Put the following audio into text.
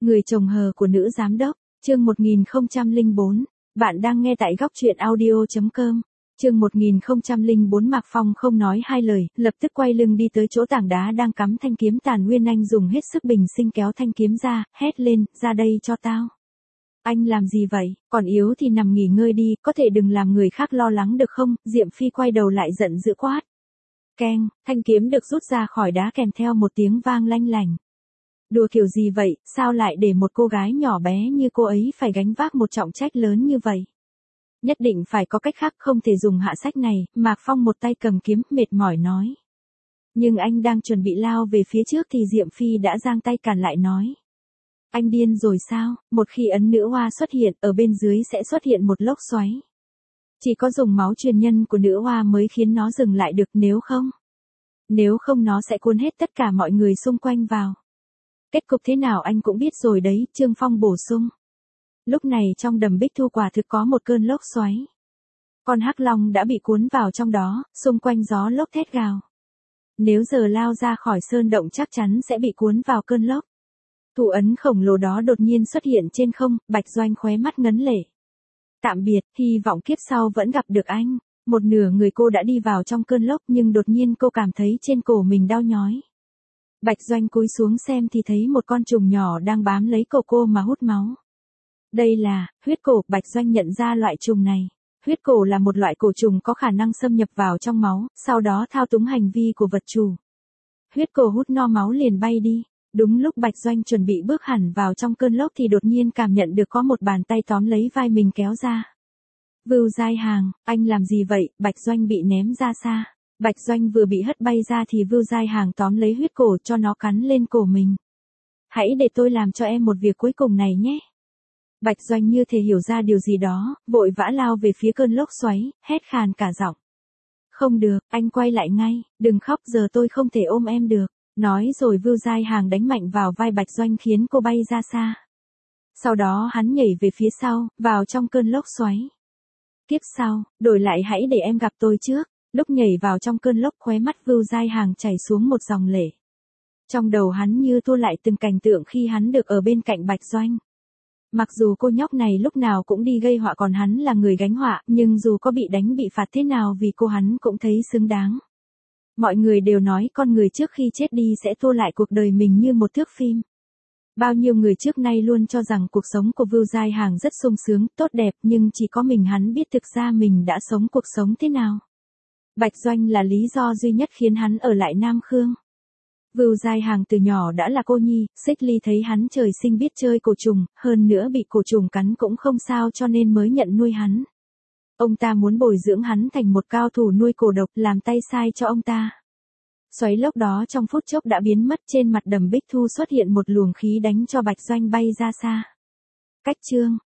Người chồng hờ của nữ giám đốc, chương 1004. Bạn đang nghe tại góc truyện audio.com. Chương 1004. Mạc Phong không nói hai lời, lập tức quay lưng đi tới chỗ tảng đá đang cắm thanh kiếm. Tàn Nguyên Anh dùng hết sức bình sinh kéo thanh kiếm ra, hét lên, ra đây cho tao. Anh làm gì vậy, còn yếu thì nằm nghỉ ngơi đi, có thể đừng làm người khác lo lắng được không? Diệm Phi quay đầu lại giận dữ quát. Keng, thanh kiếm được rút ra khỏi đá kèm theo một tiếng vang lanh lành. Đùa kiểu gì vậy, sao lại để một cô gái nhỏ bé như cô ấy phải gánh vác một trọng trách lớn như vậy? Nhất định phải có cách khác, không thể dùng hạ sách này. Mạc Phong một tay cầm kiếm, mệt mỏi nói. Nhưng anh đang chuẩn bị lao về phía trước thì Diệm Phi đã giang tay cản lại nói. Anh điên rồi sao, một khi ấn nữ hoa xuất hiện, ở bên dưới sẽ xuất hiện một lốc xoáy. Chỉ có dùng máu truyền nhân của nữ hoa mới khiến nó dừng lại được, nếu không nó sẽ cuốn hết tất cả mọi người xung quanh vào. Kết cục thế nào anh cũng biết rồi đấy, Trương Phong bổ sung. Lúc này trong đầm Bích Thu quả thực có một cơn lốc xoáy. Con hắc long đã bị cuốn vào trong đó, xung quanh gió lốc thét gào. Nếu giờ lao ra khỏi sơn động chắc chắn sẽ bị cuốn vào cơn lốc. Thủ ấn khổng lồ đó đột nhiên xuất hiện trên không, Bạch Doanh khóe mắt ngấn lệ. Tạm biệt, hy vọng kiếp sau vẫn gặp được anh. Một nửa người cô đã đi vào trong cơn lốc nhưng đột nhiên cô cảm thấy trên cổ mình đau nhói. Bạch Doanh cúi xuống xem thì thấy một con trùng nhỏ đang bám lấy cổ cô mà hút máu. Đây là huyết cổ. Bạch Doanh nhận ra loại trùng này. Huyết cổ là một loại cổ trùng có khả năng xâm nhập vào trong máu, sau đó thao túng hành vi của vật chủ. Huyết cổ hút no máu liền bay đi. Đúng lúc Bạch Doanh chuẩn bị bước hẳn vào trong cơn lốc thì đột nhiên cảm nhận được có một bàn tay tóm lấy vai mình kéo ra. Vưu Giai Hàng, anh làm gì vậy? Bạch Doanh bị ném ra xa. Bạch Doanh vừa bị hất bay ra thì Vưu Giai Hàng tóm lấy huyết cổ cho nó cắn lên cổ mình. Hãy để tôi làm cho em một việc cuối cùng này nhé. Bạch Doanh như thể hiểu ra điều gì đó, vội vã lao về phía cơn lốc xoáy, hét khàn cả giọng. Không được, anh quay lại ngay, đừng khóc, giờ tôi không thể ôm em được. Nói rồi Vưu Giai Hàng đánh mạnh vào vai Bạch Doanh khiến cô bay ra xa. Sau đó hắn nhảy về phía sau, vào trong cơn lốc xoáy. Tiếp sau, đổi lại hãy để em gặp tôi trước. Lúc nhảy vào trong cơn lốc khóe mắt Vưu Giai Hàng chảy xuống một dòng lệ. Trong đầu hắn như tua lại từng cảnh tượng khi hắn được ở bên cạnh Bạch Doanh. Mặc dù cô nhóc này lúc nào cũng đi gây họa còn hắn là người gánh họa, nhưng dù có bị đánh bị phạt thế nào vì cô hắn cũng thấy xứng đáng. Mọi người đều nói con người trước khi chết đi sẽ tua lại cuộc đời mình như một thước phim. Bao nhiêu người trước nay luôn cho rằng cuộc sống của Vưu Giai Hàng rất sung sướng, tốt đẹp, nhưng chỉ có mình hắn biết thực ra mình đã sống cuộc sống thế nào. Bạch Doanh là lý do duy nhất khiến hắn ở lại Nam Khương. Vưu Giai Hàng từ nhỏ đã là cô nhi, Xích Ly thấy hắn trời sinh biết chơi cổ trùng, hơn nữa bị cổ trùng cắn cũng không sao cho nên mới nhận nuôi hắn. Ông ta muốn bồi dưỡng hắn thành một cao thủ nuôi cổ độc, làm tay sai cho ông ta. Xoáy lốc đó trong phút chốc đã biến mất, trên mặt đầm Bích Thu xuất hiện một luồng khí đánh cho Bạch Doanh bay ra xa. Cách chương